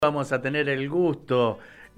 Vamos a tener el gusto,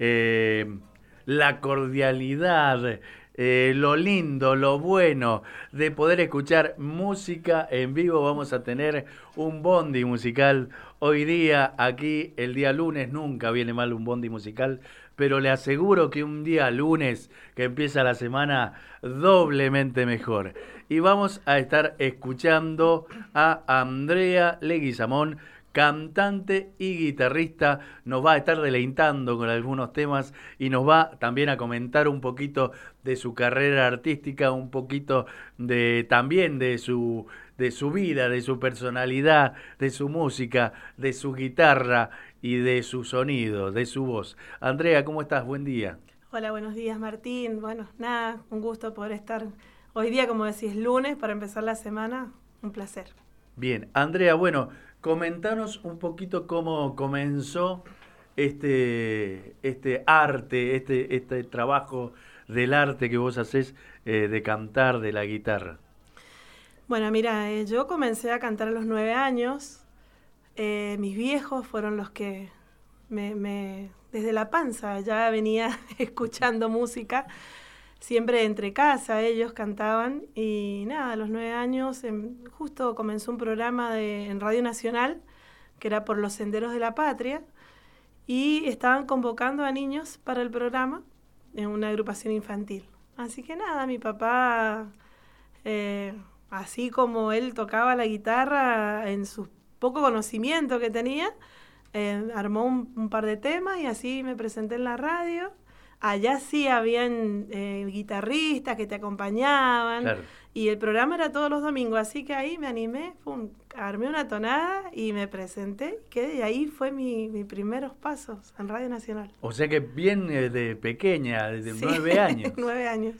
la cordialidad, lo lindo, lo bueno de poder escuchar música en vivo. Vamos a tener un bondi musical hoy día, aquí el día lunes. Nunca viene mal un bondi musical, pero le aseguro que un día lunes que empieza la semana doblemente mejor. Y vamos a estar escuchando a Andrea Leguizamón, cantante y guitarrista. Nos va a estar deleitando con algunos temas y nos va también a comentar un poquito de su carrera artística, un poquito también de su vida, de su personalidad, de su música, de su guitarra y de su sonido, de su voz. Andrea, ¿cómo estás? Buen día. Hola, buenos días, Martín. Bueno, nada, un gusto poder estar hoy día, como decís, lunes, para empezar la semana. Un placer. Bien, Andrea, bueno, comentanos un poquito cómo comenzó este arte, este trabajo del arte que vos hacés, de cantar, de la guitarra. Bueno, mira, yo comencé a cantar a los 9 años. Mis viejos fueron los que desde la panza ya venía escuchando música. Siempre entre casa ellos cantaban y nada, a los 9 años justo comenzó un programa en Radio Nacional que era Por los Senderos de la Patria y estaban convocando a niños para el programa en una agrupación infantil. Así que nada, mi papá, así como él tocaba la guitarra en su poco conocimiento que tenía, armó un par de temas y así me presenté en la radio. Allá sí habían guitarristas que te acompañaban. Claro. Y el programa era todos los domingos, así que ahí me animé, armé una tonada y me presenté. Y ahí fue mis primeros pasos en Radio Nacional. O sea que bien de pequeña, desde Sí, 9 años. 9 años.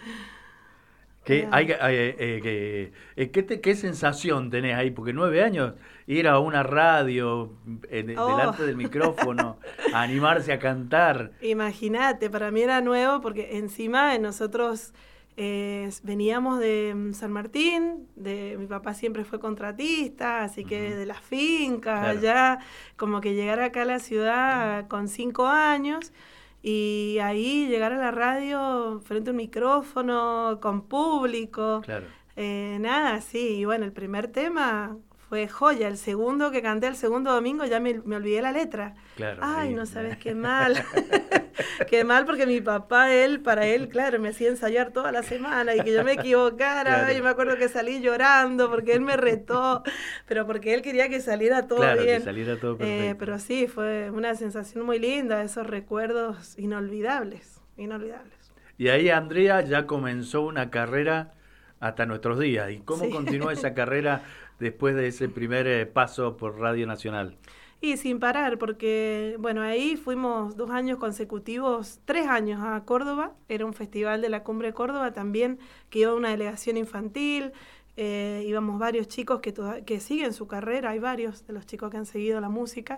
¿Qué sensación tenés ahí? Porque 9 años, ir a una radio, delante del micrófono, a animarse a cantar. Imagínate, para mí era nuevo porque encima nosotros veníamos de San Martín, mi papá siempre fue contratista, así que de las fincas, Claro. allá, como que llegar acá a la ciudad con 5 años. Y ahí llegar a la radio frente a un micrófono, con público, Claro. Nada, sí. Y bueno, el primer tema fue joya. El segundo que canté el segundo domingo ya me olvidé la letra. Claro. Ay, no sabes qué mal. Qué mal porque mi papá, para él, claro, me hacía ensayar toda la semana y que yo me equivocara. Claro. Yo me acuerdo que salí llorando porque él me retó, pero porque él quería que saliera todo Claro, bien. que saliera todo perfecto. Pero sí, fue una sensación muy linda, esos recuerdos inolvidables, inolvidables. Y ahí Andrea ya comenzó una carrera hasta nuestros días. ¿Y cómo Sí. continuó esa carrera después de ese primer paso por Radio Nacional? Y sin parar, porque, bueno, ahí fuimos 2 años consecutivos, 3 años a Córdoba, era un festival de la Cumbre de Córdoba también, que iba una delegación infantil, íbamos varios chicos que siguen su carrera, hay varios de los chicos que han seguido la música,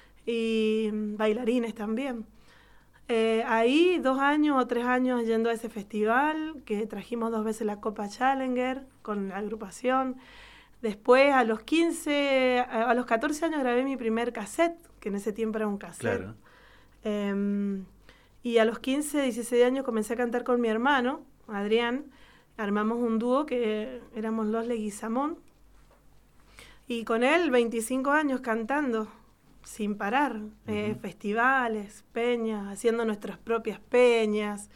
y bailarines también. Ahí 2 años o 3 años yendo a ese festival, que trajimos 2 veces la Copa Challenger con la agrupación. Después, a los 14 años grabé mi primer cassette, que en ese tiempo era un cassette. Claro. Y a los 15, 16 años comencé a cantar con mi hermano, Adrián. Armamos un dúo que éramos los Leguizamón. Y con él, 25 años cantando, sin parar. Festivales, peñas, haciendo nuestras propias peñas,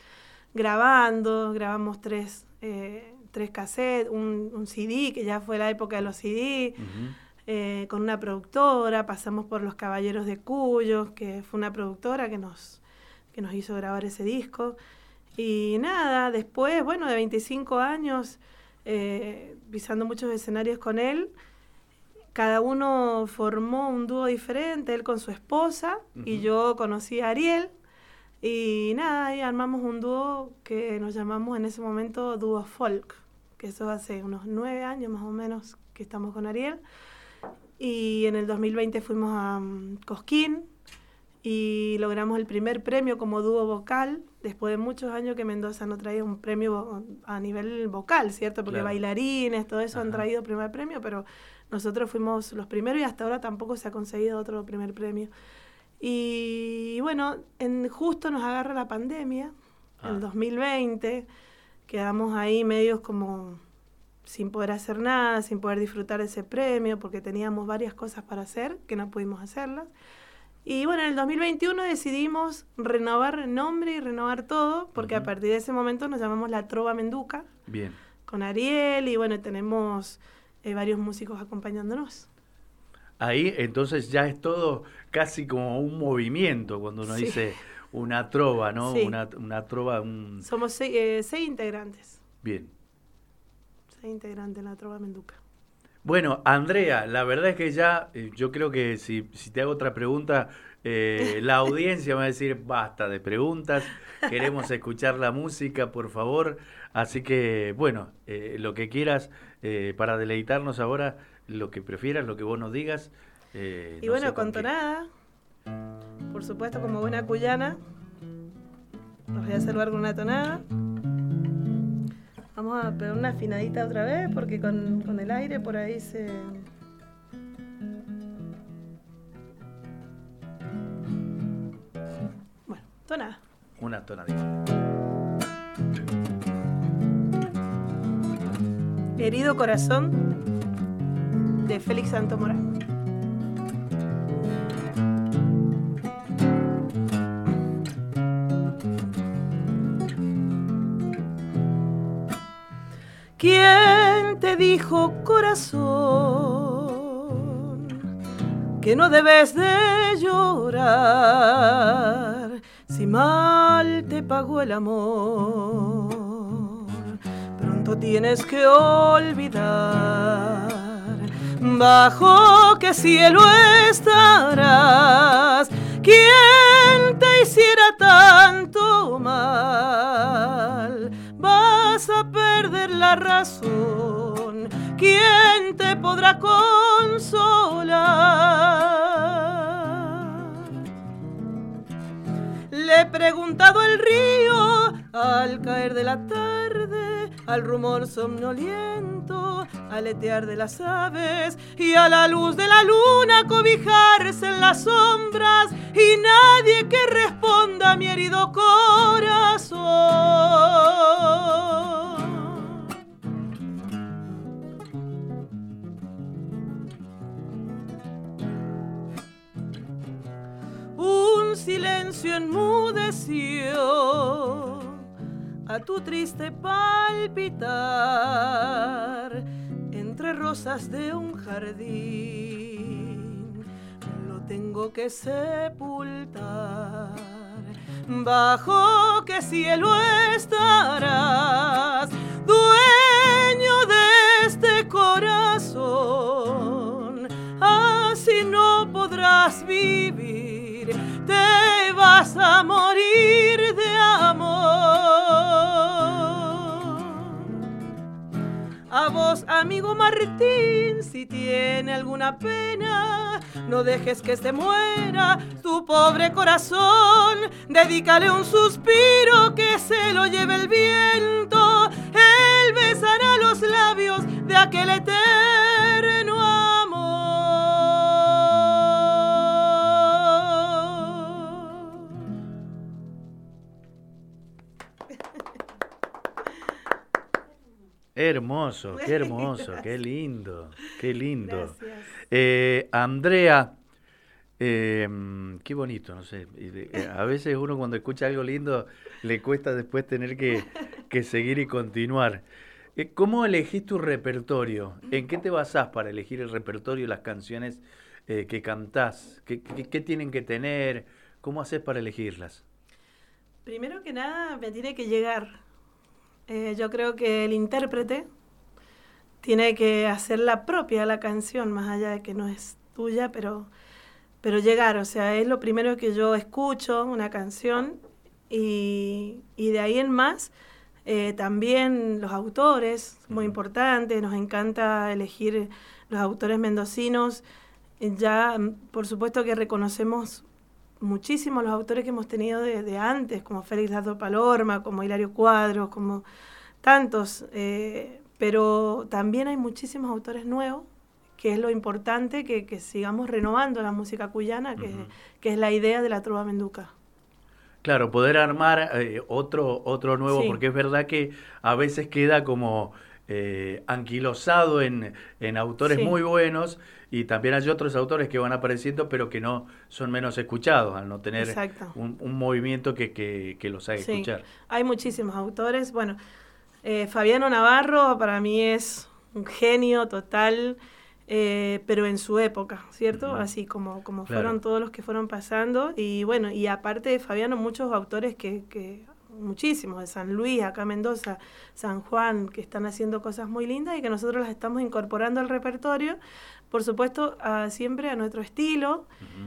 grabamos 3 cassettes, un CD, que ya fue la época de los CD, con una productora. Pasamos por Los Caballeros de Cuyo, que fue una productora que nos hizo grabar ese disco. Y nada, después, bueno, de 25 años, pisando muchos escenarios con él, cada uno formó un dúo diferente, él con su esposa, y yo conocí a Ariel. Y nada, ahí armamos un dúo que nos llamamos en ese momento Dúo Folk, que eso hace unos 9 años más o menos que estamos con Ariel. Y en el 2020 fuimos a Cosquín y logramos el primer premio como dúo vocal, después de muchos años que Mendoza no traía un premio a nivel vocal, ¿cierto? Porque Claro. Bailarines, todo eso han traído primer premio, pero nosotros fuimos los primeros y hasta ahora tampoco se ha conseguido otro primer premio. Y bueno, justo nos agarra la pandemia, el 2020, quedamos ahí medios como sin poder hacer nada, sin poder disfrutar ese premio, porque teníamos varias cosas para hacer que no pudimos hacerlas. Y bueno, en el 2021 decidimos renovar el nombre y renovar todo, porque a partir de ese momento nos llamamos La Trova Menduca. Bien. Con Ariel, y bueno, tenemos varios músicos acompañándonos. Ahí entonces ya es todo casi como un movimiento cuando uno dice una trova, ¿no? Sí. Una trova. Somos 6 integrantes. Bien. 6 integrantes en La Trova Menduca. Bueno, Andrea, la verdad es que ya, yo creo que si te hago otra pregunta, la audiencia va a decir, basta de preguntas, queremos escuchar la música, por favor. Así que, bueno, lo que quieras para deleitarnos ahora, lo que prefieras, lo que vos nos digas. Y no bueno, con tonada, por supuesto, como buena cuyana, nos voy a saludar con una tonada. Vamos a pegar una afinadita otra vez, porque con el aire por ahí se... Bueno, tonada. Una tonadita. Herido corazón, de Félix Santomorán. ¿Quién te dijo, corazón, que no debes de llorar si mal te pagó el amor? Pronto tienes que olvidar bajo qué cielo estarás. ¿Quién te hiciera tanto mal? Vas a perder la razón. ¿Quién te podrá consolar? Le he preguntado al río al caer de la tarde, al rumor somnoliento, al aletear de las aves y a la luz de la luna cobijarse en las sombras, y nadie que responda a mi herido corazón. Un silencio enmudeció a tu triste palpitar entre rosas de un jardín. Lo tengo que sepultar. ¿Bajo qué cielo estarás, dueño de este corazón? Así no podrás vivir, te vas a morir de amor. A vos, amigo Martín, si tiene alguna pena, no dejes que se muera tu pobre corazón. Dedícale un suspiro que se lo lleve el viento. Él besará los labios de aquel eterno amor. Hermoso, qué hermoso, Gracias. qué lindo, qué lindo. Gracias. Andrea, qué bonito, no sé. A veces uno cuando escucha algo lindo le cuesta después tener que seguir y continuar. ¿Cómo elegís tu repertorio? ¿En qué te basás para elegir el repertorio y las canciones que cantás? ¿Qué tienen que tener? ¿Cómo haces para elegirlas? Primero que nada, me tiene que llegar. Yo creo que el intérprete tiene que hacer la propia la canción, más allá de que no es tuya, pero llegar. O sea, es lo primero que yo escucho, una canción, y de ahí en más, también los autores, muy importante, nos encanta elegir los autores mendocinos. Ya, por supuesto que reconocemos muchísimo los autores que hemos tenido de antes, como Félix Lazo Palorma, como Hilario Cuadros, como tantos, pero también hay muchísimos autores nuevos que es lo importante, que sigamos renovando la música cuyana, que es la idea de la trova menduca. Claro, poder armar otro nuevo, Sí. porque es verdad que a veces queda como anquilosado en autores Sí. muy buenos, y también hay otros autores que van apareciendo pero que no son menos escuchados al no tener Exacto. un movimiento que los haga Sí. escuchar. Hay muchísimos autores. Bueno, Fabiano Navarro para mí es un genio total, pero en su época, ¿cierto? Así como Claro. fueron todos los que fueron pasando. Y bueno, y aparte de Fabiano, muchos autores que muchísimos, de San Luis, acá Mendoza, San Juan, que están haciendo cosas muy lindas y que nosotros las estamos incorporando al repertorio, por supuesto, siempre a nuestro estilo,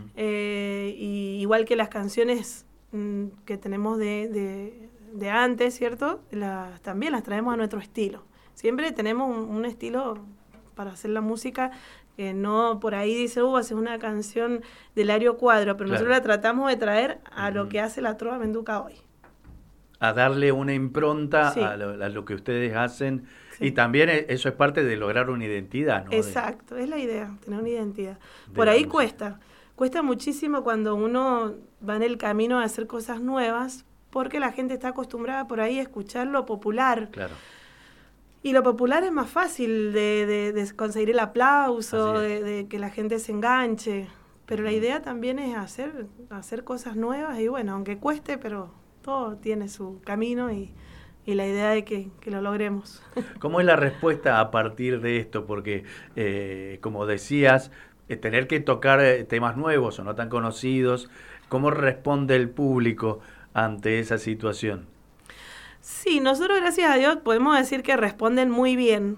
y igual que las canciones que tenemos de antes, ¿cierto? También las traemos a nuestro estilo. Siempre tenemos un estilo para hacer la música, que no por ahí dice, haces una canción de Lario Cuadro, pero nosotros la tratamos de traer a lo que hace la trova menduca hoy. A darle una impronta Sí. a lo que ustedes hacen, Sí. y también eso es parte de lograr una identidad, ¿no? Exacto, es la idea, tener una identidad. De Por la ahí música. cuesta muchísimo cuando uno va en el camino a hacer cosas nuevas, porque la gente está acostumbrada por ahí a escuchar lo popular. Claro. Y lo popular es más fácil de conseguir el aplauso, Así es. de que la gente se enganche. Pero la idea también es hacer cosas nuevas y bueno, aunque cueste, pero todo tiene su camino y la idea de que lo logremos. ¿Cómo es la respuesta a partir de esto? Porque, como decías, tener que tocar temas nuevos o no tan conocidos, ¿cómo responde el público ante esa situación? Sí, nosotros gracias a Dios podemos decir que responden muy bien,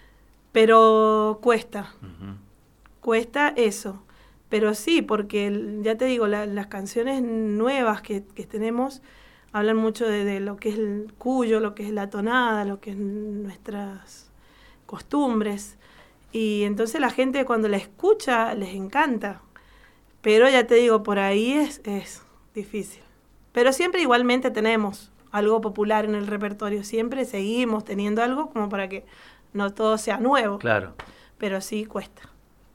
pero cuesta. Cuesta eso. Pero sí, porque ya te digo, las canciones nuevas que tenemos hablan mucho de lo que es el cuyo, lo que es la tonada, lo que es nuestras costumbres. Y entonces la gente cuando la escucha les encanta. Pero ya te digo, por ahí es difícil. Pero siempre igualmente tenemos algo popular en el repertorio. Siempre seguimos teniendo algo como para que no todo sea nuevo. Claro. Pero sí, cuesta.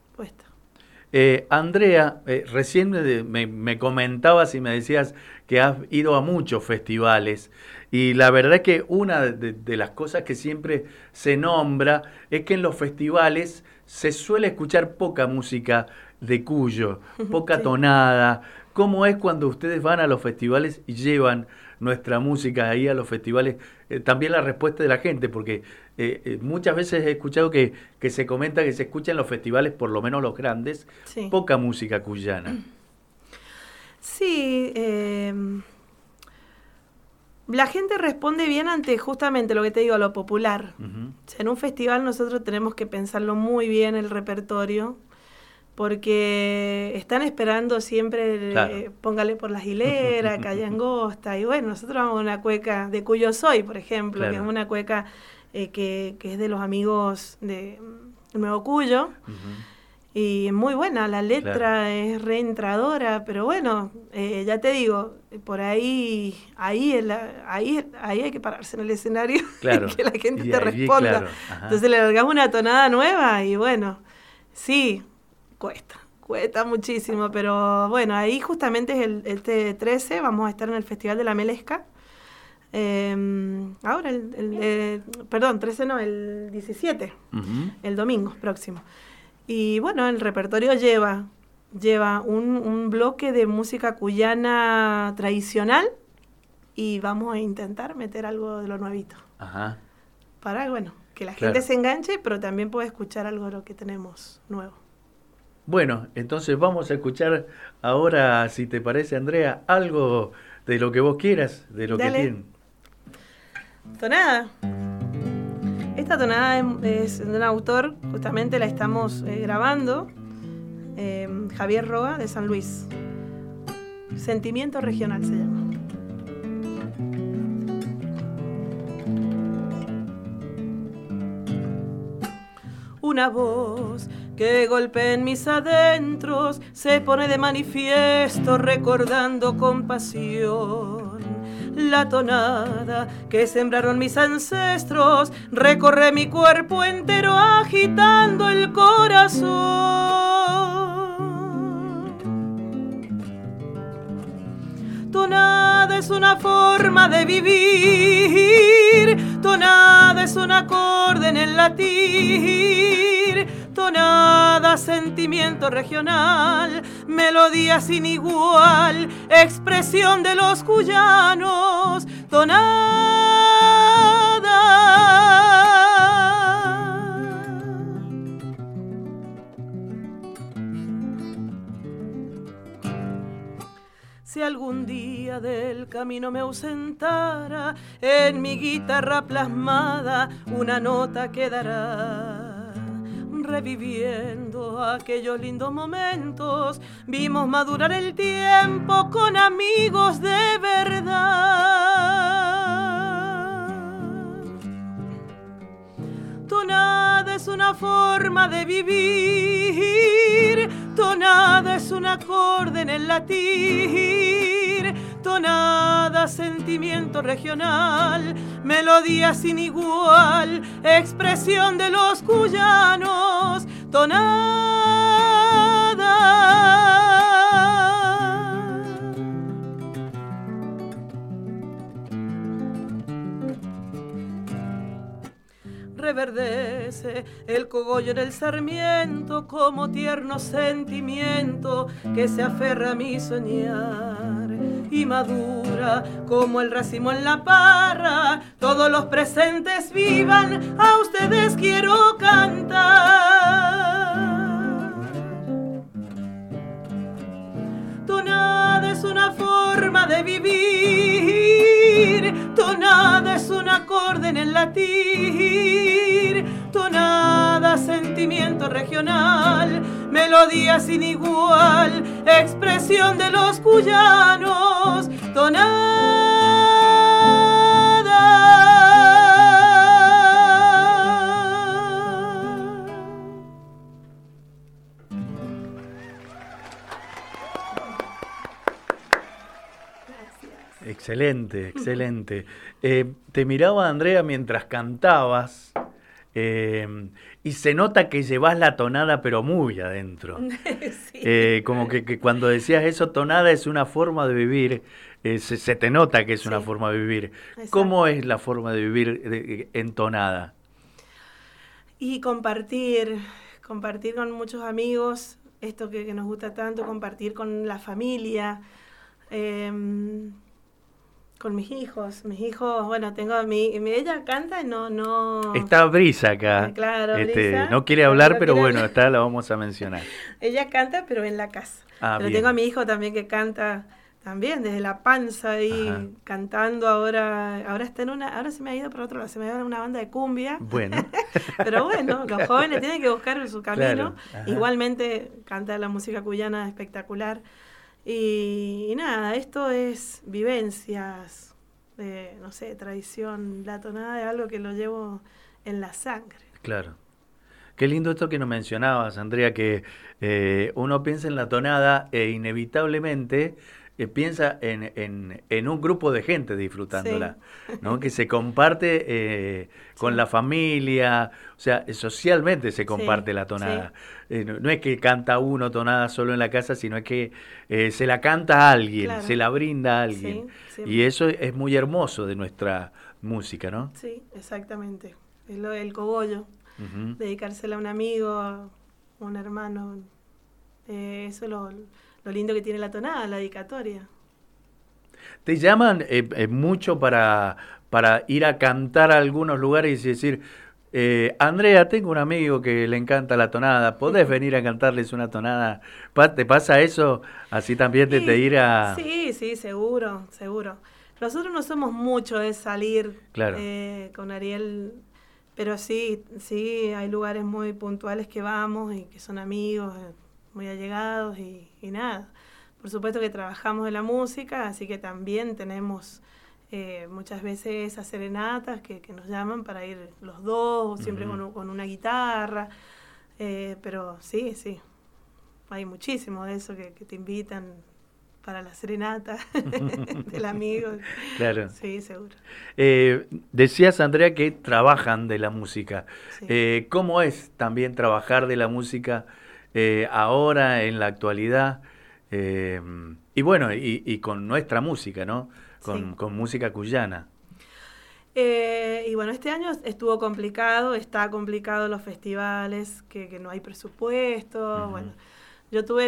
Andrea, recién me comentabas y me decías que has ido a muchos festivales, y la verdad es que una de las cosas que siempre se nombra es que en los festivales se suele escuchar poca música de Cuyo, poca Sí. tonada. ¿Cómo es cuando ustedes van a los festivales y llevan nuestra música ahí a los festivales? También la respuesta de la gente, porque muchas veces he escuchado que se comenta que se escucha en los festivales, por lo menos los grandes, Sí. poca música cuyana. Sí, la gente responde bien ante justamente lo que te digo, lo popular. O sea, en un festival nosotros tenemos que pensarlo muy bien el repertorio, porque están esperando siempre, Claro. póngale por las hileras, calle angosta, y bueno, nosotros vamos a una cueca de Cuyo Soy, por ejemplo, Claro. que es una cueca que es de los amigos de Nuevo Cuyo, y es muy buena, la letra Claro. es reentradora, pero bueno, ya te digo, por ahí hay que pararse en el escenario Claro. y que la gente Y te allí, responda. claro. Ajá. Entonces le largamos una tonada nueva y bueno, sí, cuesta muchísimo, pero bueno, ahí justamente es este 13, vamos a estar en el Festival de la Melesca. Ahora, perdón, 13 no, el 17, el domingo próximo. Y bueno, el repertorio lleva un bloque de música cuyana tradicional y vamos a intentar meter algo de lo nuevito. Ajá. Para, bueno, que la Claro. gente se enganche, pero también pueda escuchar algo de lo que tenemos nuevo. Bueno, entonces vamos a escuchar ahora, si te parece, Andrea, algo de lo que vos quieras, de lo Dale. que tienen. Tonada. Esta tonada es de un autor, justamente la estamos grabando, Javier Roa, de San Luis. Sentimiento regional se llama. Una voz que golpea en mis adentros se pone de manifiesto recordando con pasión la tonada que sembraron mis ancestros recorre mi cuerpo entero agitando el corazón. Tonada es una forma de vivir, tonada es un acorde en el latir, tonada, sentimiento regional, melodía sin igual, expresión de los cuyanos, tonada. Si algún día del camino me ausentara, en mi guitarra plasmada una nota quedará. Reviviendo aquellos lindos momentos, vimos madurar el tiempo con amigos de verdad. Tonada es una forma de vivir, tonada es un acorde en el latir, tonada, sentimiento regional, melodía sin igual, expresión de los cuyanos, tonada. Reverdece el cogollo en el sarmiento como tierno sentimiento que se aferra a mi soñar y madura como el racimo en la parra. Todos los presentes vivan, a ustedes quiero cantar. Tonada es una forma de vivir, tonada es un acorde en el latir, tonada, sentimiento regional, melodía sin igual, expresión de los cuyanos, tonada. Excelente, excelente. Te miraba, Andrea, mientras cantabas y se nota que llevas la tonada pero muy adentro. Sí. Como que cuando decías eso, tonada es una forma de vivir, se te nota que es una forma de vivir. Exacto. ¿Cómo es la forma de vivir en tonada? Y compartir con muchos amigos, esto que nos gusta tanto, compartir con la familia, con mis hijos, bueno, tengo ella canta y no... Está Brisa acá. Claro, Brisa. No quiere hablar, pero bueno, la vamos a mencionar. Ella canta, pero en la casa. Pero bien. Tengo a mi hijo también que canta también, desde la panza ahí, cantando. Ahora está ahora se me ha ido por otro lado, se me ha ido una banda de cumbia. Bueno. Pero bueno, los jóvenes tienen que buscar su camino. Claro. Igualmente canta la música cuyana espectacular. Y nada, esto es vivencias, no sé, tradición, la tonada es algo que lo llevo en la sangre. Claro. Qué lindo esto que nos mencionabas, Andrea, que uno piensa en la tonada e inevitablemente piensa en un grupo de gente disfrutándola, sí. ¿No? Que se comparte con la familia, o sea, socialmente se comparte la tonada. Sí. No es que canta uno tonada solo en la casa, sino es que se la canta a alguien, claro. Se la brinda a alguien. Sí, y eso es muy hermoso de nuestra música, ¿no? Sí, exactamente. Es el cogollo, dedicársela a un amigo, a un hermano, eso es lo lindo que tiene la tonada, la dedicatoria. ¿Te llaman mucho para ir a cantar a algunos lugares y decir, Andrea, tengo un amigo que le encanta la tonada, ¿podés venir a cantarles una tonada? ¿Te pasa eso? Así también de ir a... Sí, seguro. Nosotros no somos mucho de salir, claro. Con Ariel, pero sí, hay lugares muy puntuales que vamos y que son amigos, muy allegados y nada. Por supuesto que trabajamos en la música, así que también tenemos muchas veces esas serenatas que nos llaman para ir los dos, siempre con una guitarra, pero sí, hay muchísimo de eso que te invitan para la serenata del amigo. Claro. Sí, seguro. Decías, Andrea, que trabajan de la música. Sí. ¿Cómo es también trabajar de la música ahora, en la actualidad? Y bueno, y con nuestra música, ¿no? Sí. Con música cuyana. Y bueno, este año estuvo complicado, está complicado los festivales, que no hay presupuesto. Bueno, yo tuve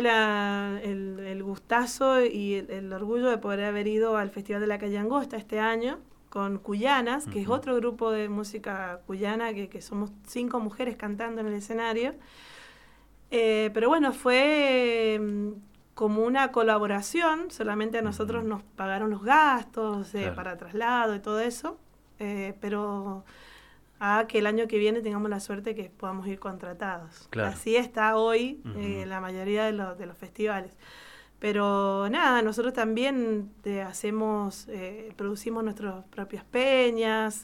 el gustazo y el orgullo de poder haber ido al Festival de la Calle Angosta este año con Cuyanas, que es otro grupo de música cuyana, que somos 5 mujeres cantando en el escenario. Pero bueno, fue como una colaboración, solamente a nosotros nos pagaron los gastos Claro. para traslado y todo eso, pero a que el año que viene tengamos la suerte que podamos ir contratados. Claro. Así está hoy la mayoría de los festivales. Pero nada, nosotros también producimos nuestras propias peñas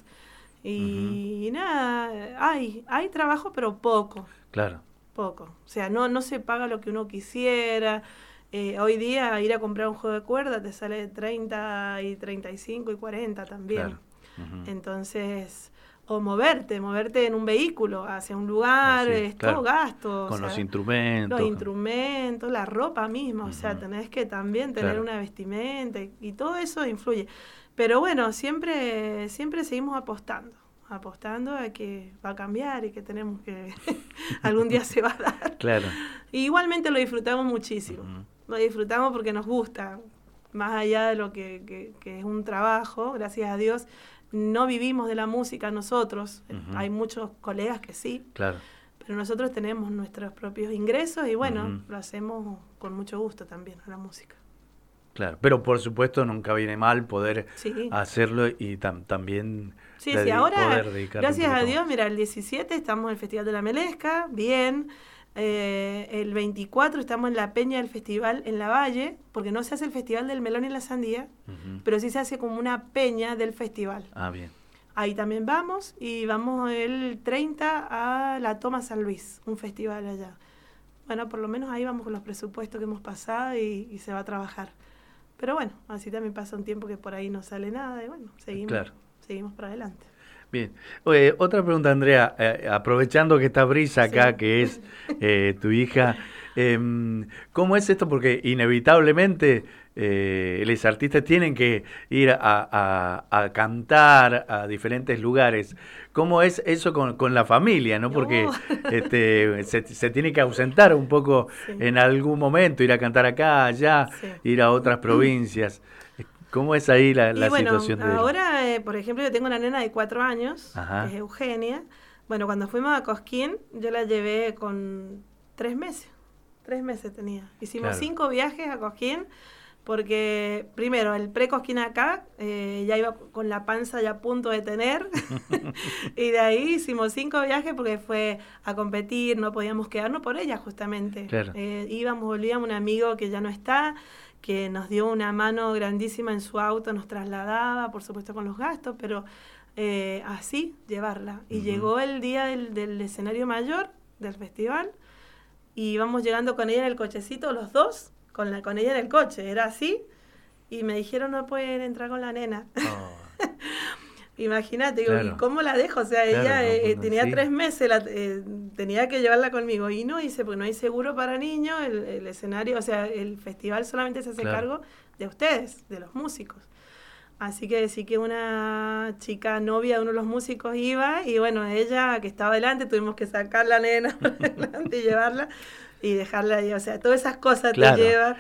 y nada, hay trabajo, pero poco. Claro. Poco. O sea, no se paga lo que uno quisiera. Hoy día ir a comprar un juego de cuerda te sale 30 y 35 y 40 también. Claro. Entonces, o moverte en un vehículo hacia un lugar, es claro. todo gasto. Con o sea, los instrumentos. Los instrumentos, la ropa misma, o sea, tenés que también tener Claro. una vestimenta y todo eso influye. Pero bueno, siempre seguimos apostando a que va a cambiar y que tenemos que algún día se va a dar. Claro. Y igualmente lo disfrutamos muchísimo. Lo disfrutamos porque nos gusta, más allá de lo que es un trabajo, gracias a Dios. No vivimos de la música nosotros, hay muchos colegas que sí, Claro. pero nosotros tenemos nuestros propios ingresos y bueno, lo hacemos con mucho gusto también a la música. Claro, pero por supuesto nunca viene mal poder Sí. hacerlo y también Sí, ahora, poder dedicarle gracias un a poco Dios, más. mira, el 17 estamos en el Festival de la Melesca, bien. El 24 estamos en la peña del festival en La Valle, porque no se hace el Festival del Melón y la Sandía, pero sí se hace como una peña del festival. Ah, bien. Ahí también vamos, y vamos el 30 a la Toma San Luis, un festival allá. Bueno, por lo menos ahí vamos con los presupuestos que hemos pasado y se va a trabajar. Pero bueno, así también pasa un tiempo que por ahí no sale nada y bueno, seguimos para adelante. Bien. Oye, otra pregunta, Andrea, aprovechando que está Brisa acá, Sí. que es tu hija, ¿cómo es esto? Porque inevitablemente los artistas tienen que ir a cantar a diferentes lugares. ¿Cómo es eso con la familia, no? Porque se tiene que ausentar un poco en algún momento, ir a cantar acá, allá, ir a otras provincias. ¿Cómo es ahí la situación de él? Ahora, por ejemplo, yo tengo una nena de 4 años, Ajá. que es Eugenia. Bueno, cuando fuimos a Cosquín, yo la llevé con 3 meses. 3 meses tenía. Hicimos 5 viajes a Cosquín, porque primero, el pre-Cosquín acá, ya iba con la panza ya a punto de tener. Y de ahí hicimos 5 viajes porque fue a competir, no podíamos quedarnos por ella justamente. Claro. Volvíamos, un amigo que ya no está, que nos dio una mano grandísima en su auto, nos trasladaba, por supuesto con los gastos, pero así llevarla. Y llegó el día del escenario mayor del festival y íbamos llegando con ella en el cochecito, los dos, con ella en el coche, era así, y me dijeron no pueden entrar con la nena. Oh. Imagínate, digo, Claro. ¿y cómo la dejo? O sea, Claro, ella no, tenía sí. 3 meses, tenía que llevarla conmigo. Y no hice, porque no hay seguro para niños, el escenario, o sea, el festival solamente se hace cargo de ustedes, de los músicos. Así que sí que una chica novia de uno de los músicos iba, y bueno, ella que estaba delante, tuvimos que sacar la nena por delante y llevarla y dejarla ahí. O sea, todas esas cosas te lleva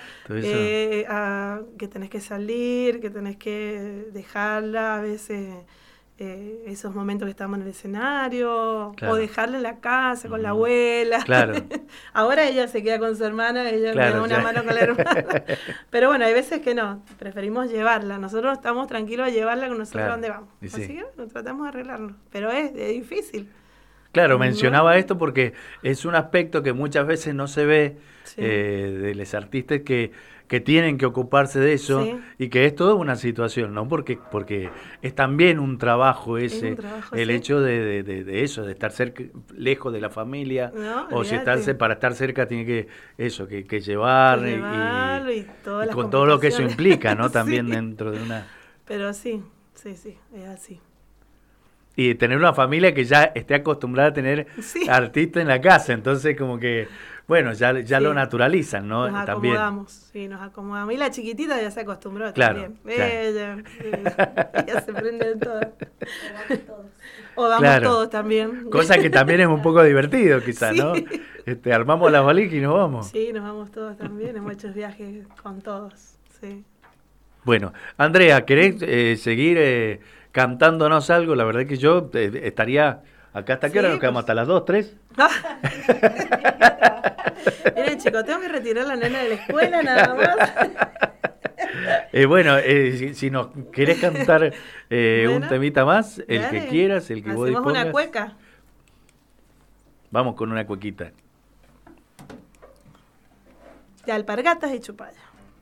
a que tenés que salir, que tenés que dejarla a veces. Esos momentos que estamos en el escenario, o dejarla en la casa con la abuela. Claro. Ahora ella se queda con su hermana, ella me da una mano con la hermana. Pero bueno, hay veces que no, preferimos llevarla. Nosotros estamos tranquilos de llevarla con nosotros a donde vamos. Así que bueno, tratamos de arreglarlo. Pero es difícil. Claro, mencionaba esto porque es un aspecto que muchas veces no se ve de los artistas que tienen que ocuparse de eso Sí. y que es toda una situación, ¿no? Porque es también un trabajo ese, un trabajo, el sí. hecho de eso, de estar cerca, lejos de la familia, No, o si olvídate. para estar cerca tiene que llevar Que llevarlo y todas y las con todo lo que eso complicaciones. implica, ¿no? También Sí. dentro de una... Pero sí, es así. Y tener una familia que ya esté acostumbrada a tener Sí. artistas en la casa, entonces como que, bueno, ya Sí. lo naturalizan, ¿no? Nos También. acomodamos, sí, nos acomodamos. Y la chiquitita ya se acostumbró Claro, también. claro. Ella se prende de todo. O vamos Claro. todos también. Cosa que también es un poco divertido, quizás, Sí. ¿no? Armamos las valijas y nos vamos. Sí, nos vamos todos también. Hemos hecho viajes con todos. Sí. Bueno, Andrea, ¿querés seguir cantándonos algo? La verdad que yo estaría acá hasta qué hora nos quedamos, pues. hasta las 2, 3. Miren, chicos, tengo que retirar a la nena de la escuela nada más. Bueno, si nos querés cantar un Bueno, temita más, el dale. que quieras, el que vos Hacemos dispongas. una cueca. Vamos con una cuequita. De alpargatas y chupalla.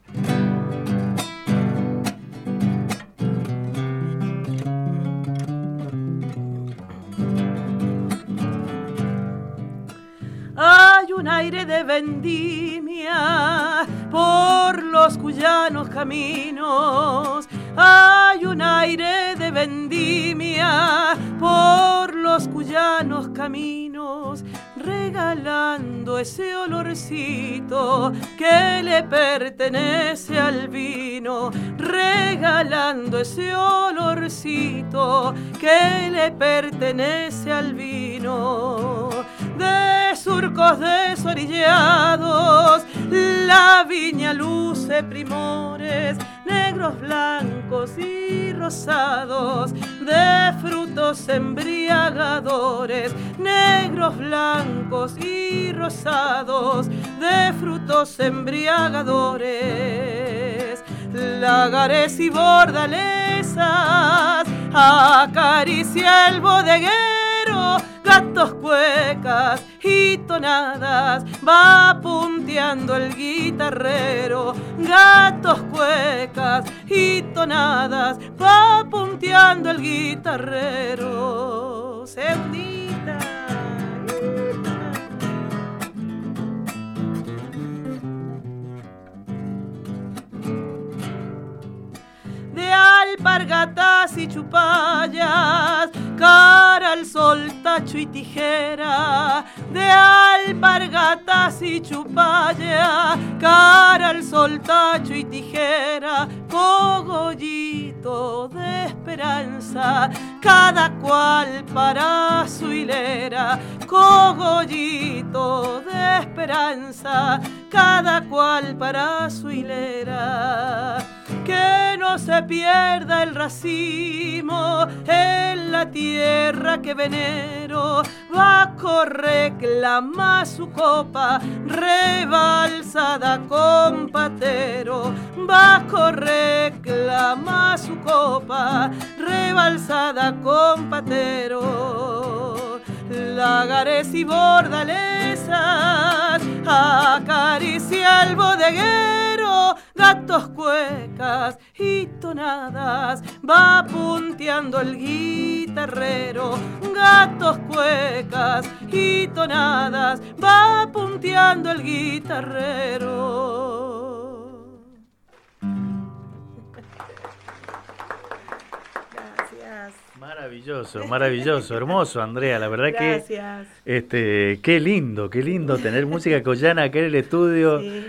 Hay un aire de vendimia por los cuyanos caminos. Hay un aire de vendimia por los cuyanos caminos, regalando ese olorcito que le pertenece al vino, regalando ese olorcito que le pertenece al vino. De surcos desorillados, la viña luce primores, negros, blancos y rosados, de frutos embriagadores, negros, blancos y rosados, de frutos embriagadores. Lagares y bordalesas, acaricia el bodeguero, gatos, cuecas y tonadas, va punteando el guitarrero. Gatos, cuecas y tonadas, va punteando el guitarrero. Segundita. De alpargatas y chupallas, cara al sol, tacho y tijera. De alpargatas y chupalla, cara al sol, tacho y tijera. Cogollito de esperanza, cada cual para su hilera. Cogollito de esperanza, cada cual para su hilera. Que no se pierda el racimo en la tierra que venero Baco reclama su copa rebalsada con patero. Baco reclama su copa rebalsada con patero. Lagares y bordalesas acaricia el bodeguero, gatos, cuecas y tonadas va punteando el guitarrero. Gatos, cuecas y tonadas va punteando el guitarrero. Gracias. Maravilloso, maravilloso, hermoso, Andrea. La verdad Gracias. que qué lindo tener música collana acá en el estudio. Sí,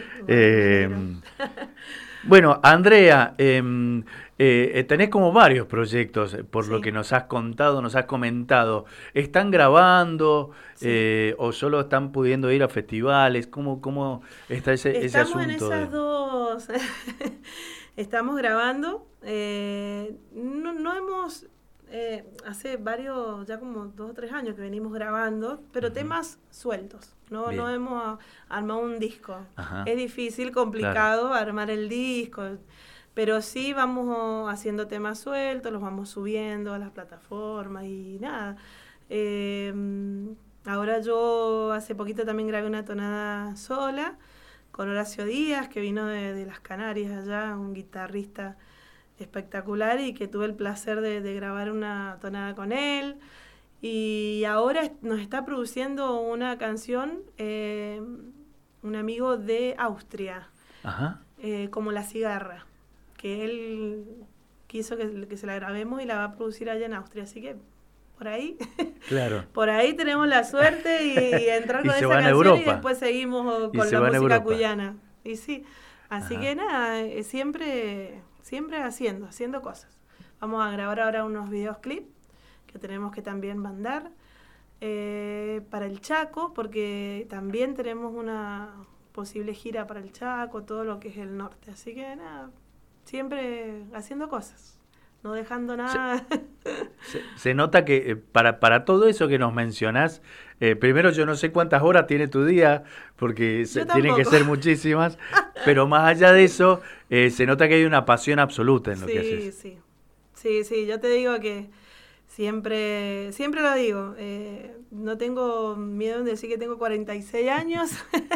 Bueno, Andrea, tenés como varios proyectos, por lo Sí. que nos has contado, nos has comentado. ¿Están grabando Sí. o solo están pudiendo ir a festivales? ¿Cómo está ese Estamos en asunto? esas dos. Estamos grabando. No hemos. Hace varios, ya como 2 o 3 años que venimos grabando, pero temas sueltos. No Bien. hemos armado un disco. Ajá. Es difícil, complicado armar el disco. Pero sí vamos haciendo temas sueltos, los vamos subiendo a las plataformas y nada. Ahora yo hace poquito también grabé una tonada sola, con Horacio Díaz, que vino de las Canarias allá, un guitarrista espectacular y que tuve el placer de grabar una tonada con él. Y ahora nos está produciendo una canción un amigo de Austria, como La Cigarra, que él quiso que se la grabemos y la va a producir allá en Austria, así que por ahí, claro. Por ahí tenemos la suerte y entrar con esa canción Europa. Y después seguimos con la música cuyana. Y sí, así que nada, siempre haciendo cosas. Vamos a grabar ahora unos videoclips que tenemos que también mandar para el Chaco, porque también tenemos una posible gira para el Chaco, todo lo que es el norte. Así que nada, siempre haciendo cosas, no dejando nada. Se nota que para todo eso que nos mencionás, primero yo no sé cuántas horas tiene tu día, porque tienen que ser muchísimas, pero más allá de eso, se nota que hay una pasión absoluta en lo que haces. Sí, yo te digo que siempre lo digo, no tengo miedo en decir que tengo 46 años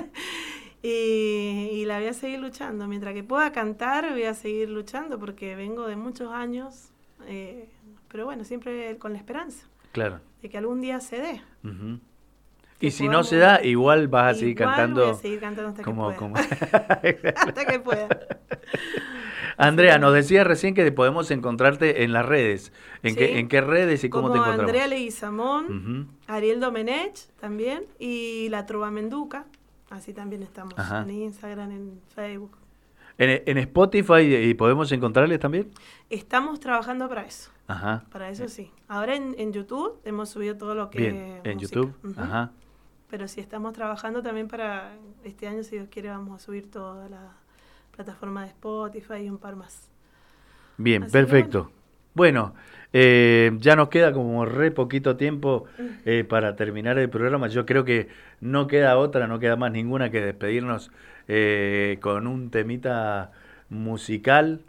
y la voy a seguir luchando. Mientras que pueda cantar, voy a seguir luchando porque vengo de muchos años, pero bueno, siempre con la esperanza. Claro. De que algún día se dé. Uh-huh. Y si no se da, igual vas a seguir cantando. Voy a seguir cantando hasta que pueda. Hasta que pueda. Andrea, nos decías recién que podemos encontrarte en las redes. ¿En qué redes y cómo te encontramos? Andrea Leguizamón, Ariel Domenech también, y La Trova Menduca. Así también estamos en Instagram, en Facebook. ¿En Spotify y podemos encontrarles también? Estamos trabajando para eso. Para eso sí. Ahora en YouTube hemos subido todo lo que Bien, en música. YouTube. Pero sí estamos trabajando también para este año, si Dios quiere, vamos a subir toda la plataforma de Spotify y un par más. Bien, así perfecto. Bueno, ya nos queda como re poquito tiempo para terminar el programa. Yo creo que no queda más ninguna que despedirnos con un temita musical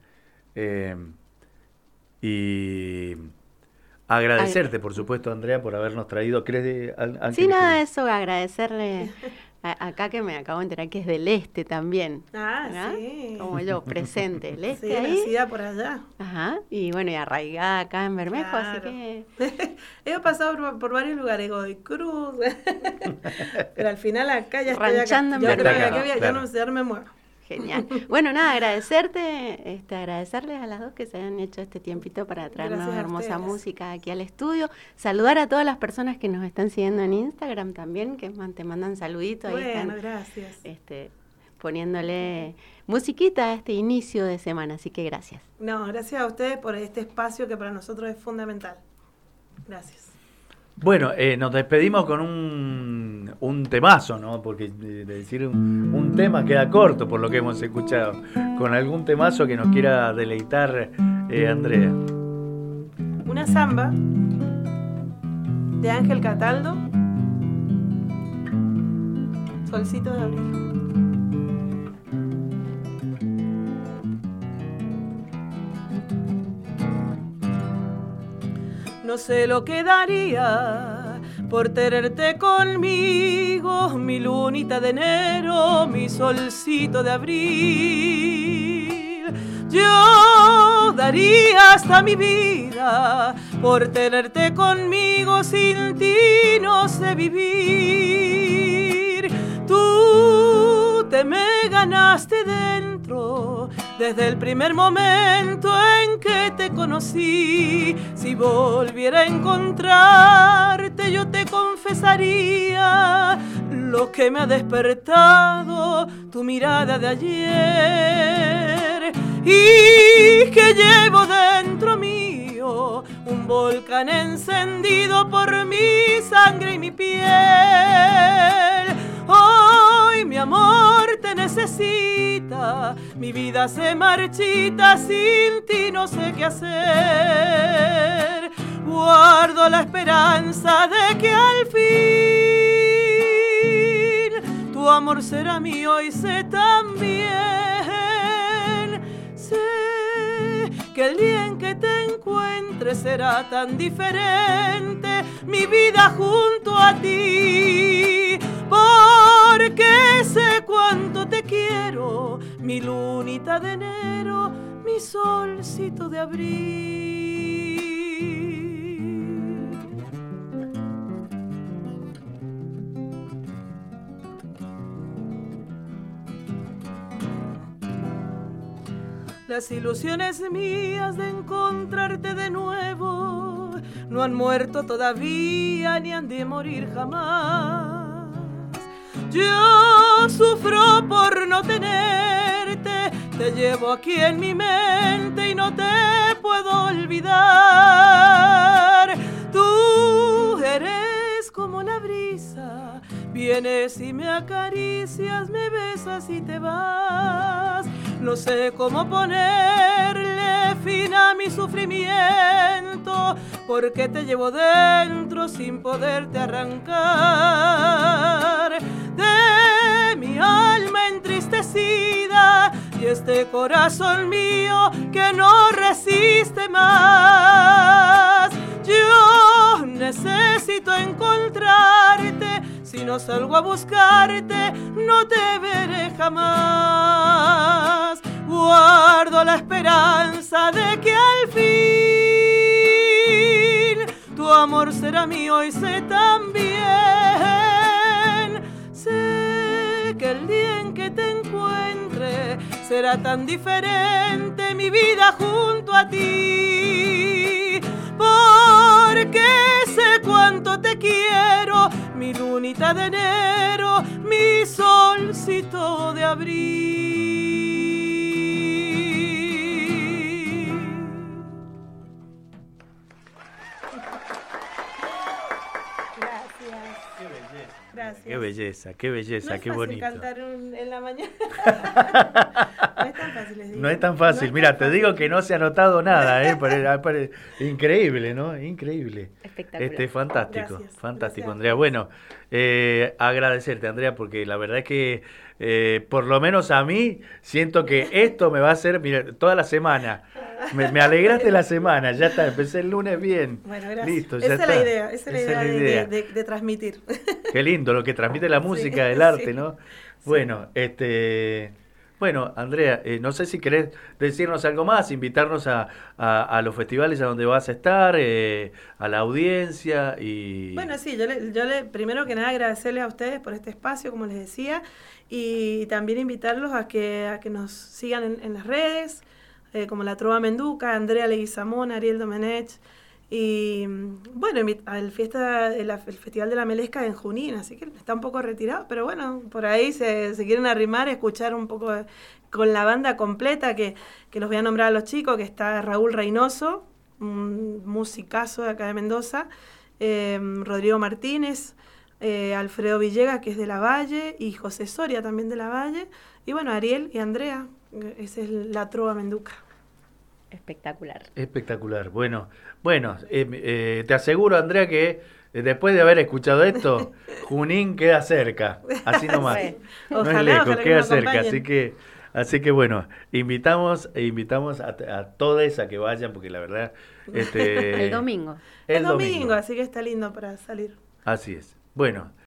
y agradecerte, por supuesto, Andrea, por habernos traído. Sí, nada de eso, agradecerle acá que me acabo de enterar que es del este también. ¿no? Sí. Como yo, presente, el este. Sí, ahí. nacida por allá. Y bueno, y arraigada acá en Bermejo, claro. Así que... He pasado por varios lugares, Godoy Cruz, pero al final acá ya estoy ranchando acá. En Bermejo. Ya no me muevo. Genial. Bueno, nada, agradecerles a las dos que se hayan hecho este tiempito para traernos hermosa música aquí al estudio. Saludar a todas las personas que nos están siguiendo en Instagram también, que te mandan saluditos. Bueno, ahí están, gracias. Poniéndole musiquita a este inicio de semana, así que gracias. No, gracias a ustedes por este espacio que para nosotros es fundamental. Gracias. Bueno, nos despedimos con un temazo, ¿no? Porque decir un tema queda corto por lo que hemos escuchado. Con algún temazo que nos quiera deleitar, Andrea. Una samba de Ángel Cataldo, Solcito de Abril. No sé lo que daría por tenerte conmigo, mi lunita de enero, mi solcito de abril. Yo daría hasta mi vida por tenerte conmigo, sin ti no sé vivir. Tú te me ganaste dentro desde el primer momento en que te conocí. Si volviera a encontrarte, yo te confesaría lo que me ha despertado tu mirada de ayer, y que llevo dentro mío un volcán encendido por mi sangre y mi piel. Hoy mi amor te necesita, mi vida se marchita, sin ti no sé qué hacer. Guardo la esperanza de que al fin tu amor será mío, y sé también, sé que el día en que te encuentres será tan diferente mi vida junto a ti, porque sé cuánto te quiero, mi lunita de enero, mi solcito de abril. Las ilusiones mías de encontrarte de nuevo no han muerto todavía ni han de morir jamás. Yo sufro por no tenerte, te llevo aquí en mi mente y no te puedo olvidar. Tú eres como la brisa, vienes y me acaricias, me besas y te vas. No sé cómo ponerle fin a mi sufrimiento, porque te llevo dentro sin poderte arrancar de mi alma entristecida y este corazón mío que no resiste más. Yo necesito encontrarte, si no salgo a buscarte no te veré jamás. Guardo la esperanza de que al fin tu amor será mío y sé también, sé que el día en que te encuentre será tan diferente mi vida junto a ti, porque sé cuánto te quiero, mi lunita de enero, mi solcito de abril. Gracias. Qué belleza, qué belleza, no qué es fácil bonito. Cantar en la mañana. No es tan fácil, les digo. No es tan fácil. No Mira, es tan te digo fácil. que no se ha notado nada, increíble, ¿no? Increíble. Espectacular. Fantástico, Gracias, fantástico, gracias. Andrea. Bueno, agradecerte, Andrea, porque la verdad es que por lo menos a mí siento que esto me va a hacer, mira, toda la semana. Me alegraste la semana, ya está, empecé el lunes bien. Bueno, gracias. Listo, ya esa está. es la idea, esa es la idea de transmitir. Qué lindo lo que transmite la música, Sí, el arte, sí. ¿no? Bueno, bueno, Andrea, no sé si querés decirnos algo más, invitarnos a los festivales a donde vas a estar, a la audiencia y... Bueno, sí, yo le primero que nada agradecerles a ustedes por este espacio, como les decía, y también invitarlos a que nos sigan en las redes, como La Trova Menduca, Andrea Leguizamón, Ariel Domenech, y bueno, al el Festival de la Melesca en Junín, así que está un poco retirado, pero bueno, por ahí se quieren arrimar, escuchar un poco con la banda completa, que los voy a nombrar a los chicos, que está Raúl Reynoso, un musicazo de acá de Mendoza, Rodrigo Martínez, Alfredo Villegas, que es de La Valle, y José Soria, también de La Valle, y bueno, Ariel y Andrea, esa es La Trova Menduca. Espectacular. Espectacular. Bueno, te aseguro, Andrea, que después de haber escuchado esto, Junín queda cerca, así nomás. Sí. No Ojalá, es lejos, ojalá que queda nos cerca, acompañen. así que bueno, invitamos a todos a que vayan, porque la verdad, El domingo. El domingo, así que está lindo para salir. Así es. Bueno,